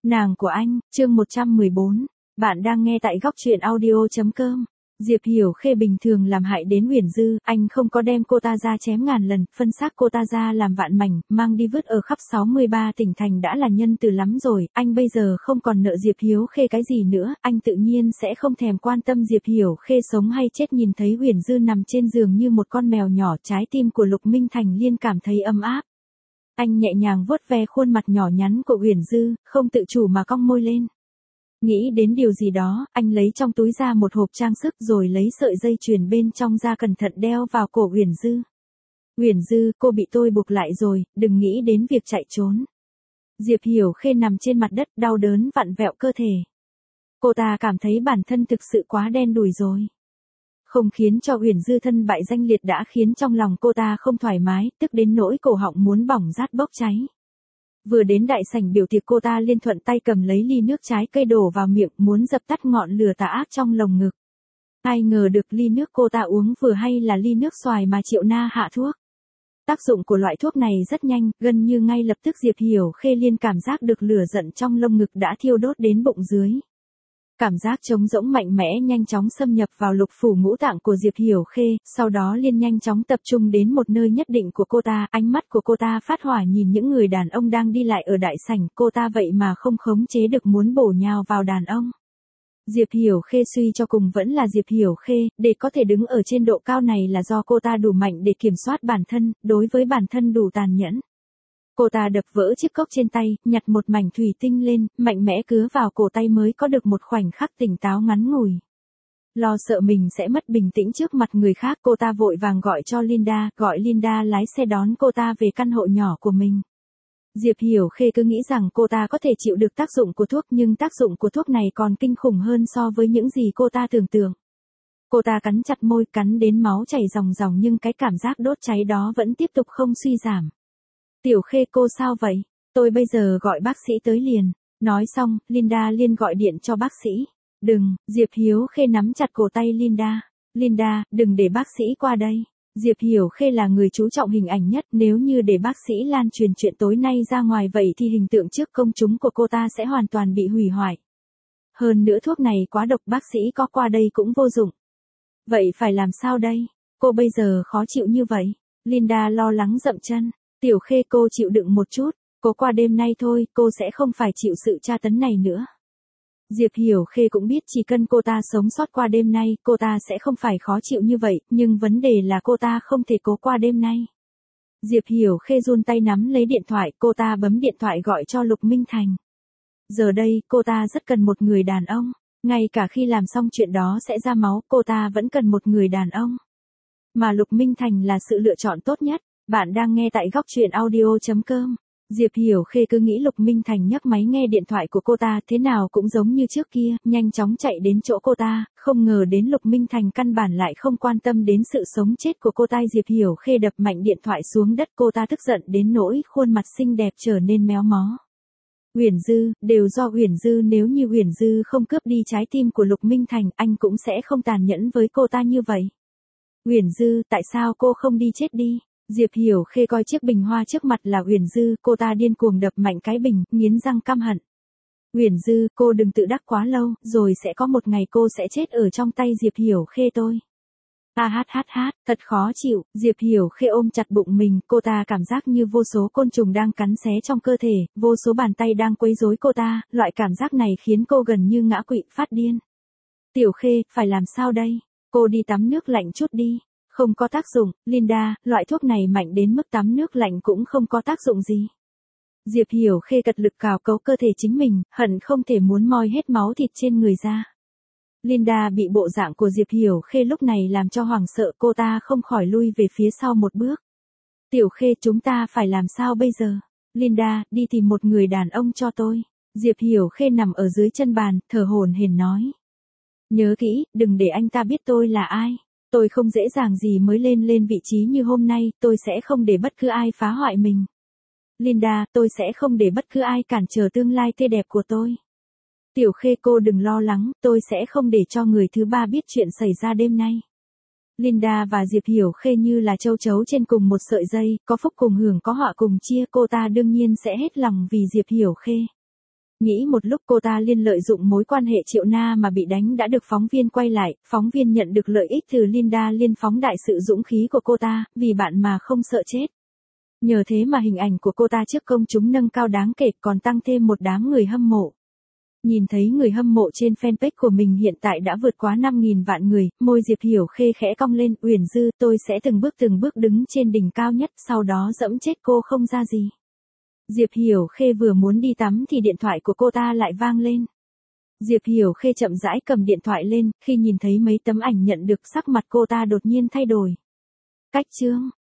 Nàng của anh, chương 114. Bạn đang nghe tại góc truyện audio.com. Diệp Hiểu Khê bình thường làm hại đến Uyển Dư, anh không có đem cô ta ra chém ngàn lần, phân xác cô ta ra làm vạn mảnh, mang đi vứt ở khắp 63 tỉnh thành đã là nhân từ lắm rồi, anh bây giờ không còn nợ Diệp Hiểu Khê cái gì nữa, anh tự nhiên sẽ không thèm quan tâm Diệp Hiểu Khê sống hay chết. Nhìn thấy Uyển Dư nằm trên giường như một con mèo nhỏ, trái tim của Lục Minh Thành liên cảm thấy ấm áp. Anh nhẹ nhàng vuốt ve khuôn mặt nhỏ nhắn của Uyển Dư, không tự chủ mà cong môi lên. Nghĩ đến điều gì đó, anh lấy trong túi ra một hộp trang sức rồi lấy sợi dây chuyền bên trong ra cẩn thận đeo vào cổ Uyển Dư. Uyển Dư, cô bị tôi buộc lại rồi, đừng nghĩ đến việc chạy trốn. Diệp Hiểu Khê nằm trên mặt đất đau đớn vặn vẹo cơ thể. Cô ta cảm thấy bản thân thực sự quá đen đủi rồi. Không khiến cho Uyển Dư thân bại danh liệt đã khiến trong lòng cô ta không thoải mái, tức đến nỗi cổ họng muốn bỏng rát bốc cháy. Vừa đến đại sảnh biểu tiệc cô ta liên thuận tay cầm lấy ly nước trái cây đổ vào miệng muốn dập tắt ngọn lửa tà ác trong lồng ngực. Ai ngờ được ly nước cô ta uống vừa hay là ly nước xoài mà Triệu Na hạ thuốc. Tác dụng của loại thuốc này rất nhanh, gần như ngay lập tức Diệp Hiểu Khê liên cảm giác được lửa giận trong lồng ngực đã thiêu đốt đến bụng dưới. Cảm giác trống rỗng mạnh mẽ nhanh chóng xâm nhập vào lục phủ ngũ tạng của Diệp Hiểu Khê, sau đó liên nhanh chóng tập trung đến một nơi nhất định của cô ta, ánh mắt của cô ta phát hỏa nhìn những người đàn ông đang đi lại ở đại sảnh, cô ta vậy mà không khống chế được muốn bổ nhào vào đàn ông. Diệp Hiểu Khê suy cho cùng vẫn là Diệp Hiểu Khê, để có thể đứng ở trên độ cao này là do cô ta đủ mạnh để kiểm soát bản thân, đối với bản thân đủ tàn nhẫn. Cô ta đập vỡ chiếc cốc trên tay, nhặt một mảnh thủy tinh lên, mạnh mẽ cứa vào cổ tay mới có được một khoảnh khắc tỉnh táo ngắn ngủi. Lo sợ mình sẽ mất bình tĩnh trước mặt người khác, cô ta vội vàng gọi cho Linda, gọi Linda lái xe đón cô ta về căn hộ nhỏ của mình. Diệp Hiểu Khê cứ nghĩ rằng cô ta có thể chịu được tác dụng của thuốc, nhưng tác dụng của thuốc này còn kinh khủng hơn so với những gì cô ta tưởng tượng. Cô ta cắn chặt môi, cắn đến máu chảy ròng ròng nhưng cái cảm giác đốt cháy đó vẫn tiếp tục không suy giảm. Tiểu Khê, cô sao vậy? Tôi bây giờ gọi bác sĩ tới liền. Nói xong, Linda liền gọi điện cho bác sĩ. Đừng, Diệp Hiểu Khê nắm chặt cổ tay Linda. Linda, đừng để bác sĩ qua đây. Diệp Hiểu Khê là người chú trọng hình ảnh nhất, nếu như để bác sĩ lan truyền chuyện tối nay ra ngoài vậy thì hình tượng trước công chúng của cô ta sẽ hoàn toàn bị hủy hoại. Hơn nữa thuốc này quá độc, bác sĩ có qua đây cũng vô dụng. Vậy phải làm sao đây? Cô bây giờ khó chịu như vậy. Linda lo lắng dậm chân. Tiểu Khê, cô chịu đựng một chút, cô qua đêm nay thôi, cô sẽ không phải chịu sự tra tấn này nữa. Diệp Hiểu Khê cũng biết chỉ cần cô ta sống sót qua đêm nay, cô ta sẽ không phải khó chịu như vậy, nhưng vấn đề là cô ta không thể cố qua đêm nay. Diệp Hiểu Khê run tay nắm lấy điện thoại, cô ta bấm điện thoại gọi cho Lục Minh Thành. Giờ đây, cô ta rất cần một người đàn ông, ngay cả khi làm xong chuyện đó sẽ ra máu, cô ta vẫn cần một người đàn ông. Mà Lục Minh Thành là sự lựa chọn tốt nhất. Bạn đang nghe tại góc truyện audio.com. Diệp Hiểu Khê cứ nghĩ Lục Minh Thành nhấc máy nghe điện thoại của cô ta, thế nào cũng giống như trước kia, nhanh chóng chạy đến chỗ cô ta, không ngờ đến Lục Minh Thành căn bản lại không quan tâm đến sự sống chết của cô ta. Diệp Hiểu Khê đập mạnh điện thoại xuống đất, cô ta tức giận đến nỗi khuôn mặt xinh đẹp trở nên méo mó. Uyển Dư, đều do Uyển Dư, nếu như Uyển Dư không cướp đi trái tim của Lục Minh Thành, anh cũng sẽ không tàn nhẫn với cô ta như vậy. Uyển Dư, tại sao cô không đi chết đi? Diệp Hiểu Khê coi chiếc bình hoa trước mặt là Uyển Dư, cô ta điên cuồng đập mạnh cái bình, nghiến răng căm hận. Uyển Dư, cô đừng tự đắc quá lâu, rồi sẽ có một ngày cô sẽ chết ở trong tay Diệp Hiểu Khê tôi. Thật khó chịu. Diệp Hiểu Khê ôm chặt bụng mình, cô ta cảm giác như vô số côn trùng đang cắn xé trong cơ thể, vô số bàn tay đang quấy rối cô ta, loại cảm giác này khiến cô gần như ngã quỵ, phát điên. Tiểu Khê, phải làm sao đây? Cô đi tắm nước lạnh chút đi. Không có tác dụng, Linda, loại thuốc này mạnh đến mức tắm nước lạnh cũng không có tác dụng gì. Diệp Hiểu Khê cật lực cào cấu cơ thể chính mình, hận không thể muốn moi hết máu thịt trên người ra. Linda bị bộ dạng của Diệp Hiểu Khê lúc này làm cho hoảng sợ, cô ta không khỏi lui về phía sau một bước. Tiểu Khê, chúng ta phải làm sao bây giờ? Linda, đi tìm một người đàn ông cho tôi. Diệp Hiểu Khê nằm ở dưới chân bàn, thở hổn hển nói. Nhớ kỹ, đừng để anh ta biết tôi là ai. Tôi không dễ dàng gì mới lên vị trí như hôm nay, tôi sẽ không để bất cứ ai phá hoại mình. Linda, tôi sẽ không để bất cứ ai cản trở tương lai tươi đẹp của tôi. Tiểu Khê, cô đừng lo lắng, tôi sẽ không để cho người thứ ba biết chuyện xảy ra đêm nay. Linda và Diệp Hiểu Khê như là châu chấu trên cùng một sợi dây, có phúc cùng hưởng có họa cùng chia, cô ta đương nhiên sẽ hết lòng vì Diệp Hiểu Khê. Nghĩ một lúc cô ta liên lợi dụng mối quan hệ Triệu Na mà bị đánh đã được phóng viên quay lại, phóng viên nhận được lợi ích từ Linda liên phóng đại sự dũng khí của cô ta, vì bạn mà không sợ chết. Nhờ thế mà hình ảnh của cô ta trước công chúng nâng cao đáng kể, còn tăng thêm một đám người hâm mộ. Nhìn thấy người hâm mộ trên fanpage của mình hiện tại đã vượt quá 5.000 vạn người, môi Diệp Hiểu Khê khẽ cong lên, Uyển Dư, tôi sẽ từng bước đứng trên đỉnh cao nhất, sau đó dẫm chết cô không ra gì. Diệp Hiểu Khê vừa muốn đi tắm thì điện thoại của cô ta lại vang lên. Diệp Hiểu Khê chậm rãi cầm điện thoại lên, khi nhìn thấy mấy tấm ảnh nhận được sắc mặt cô ta đột nhiên thay đổi. Cách chương